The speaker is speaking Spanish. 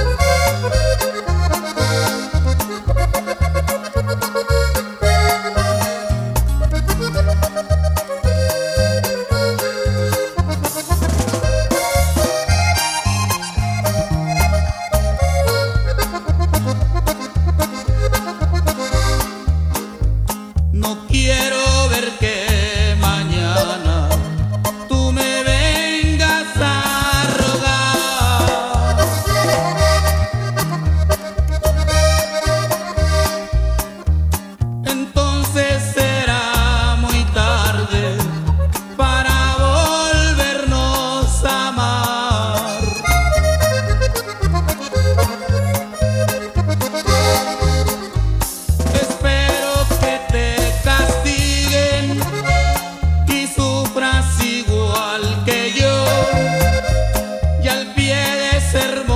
No quiero ver que mañana tú me vengas a rogar. Entonces será muy tarde para volvernos a amar. Espero que te castiguen y sufras igual que yo, y al pie de ese hermoso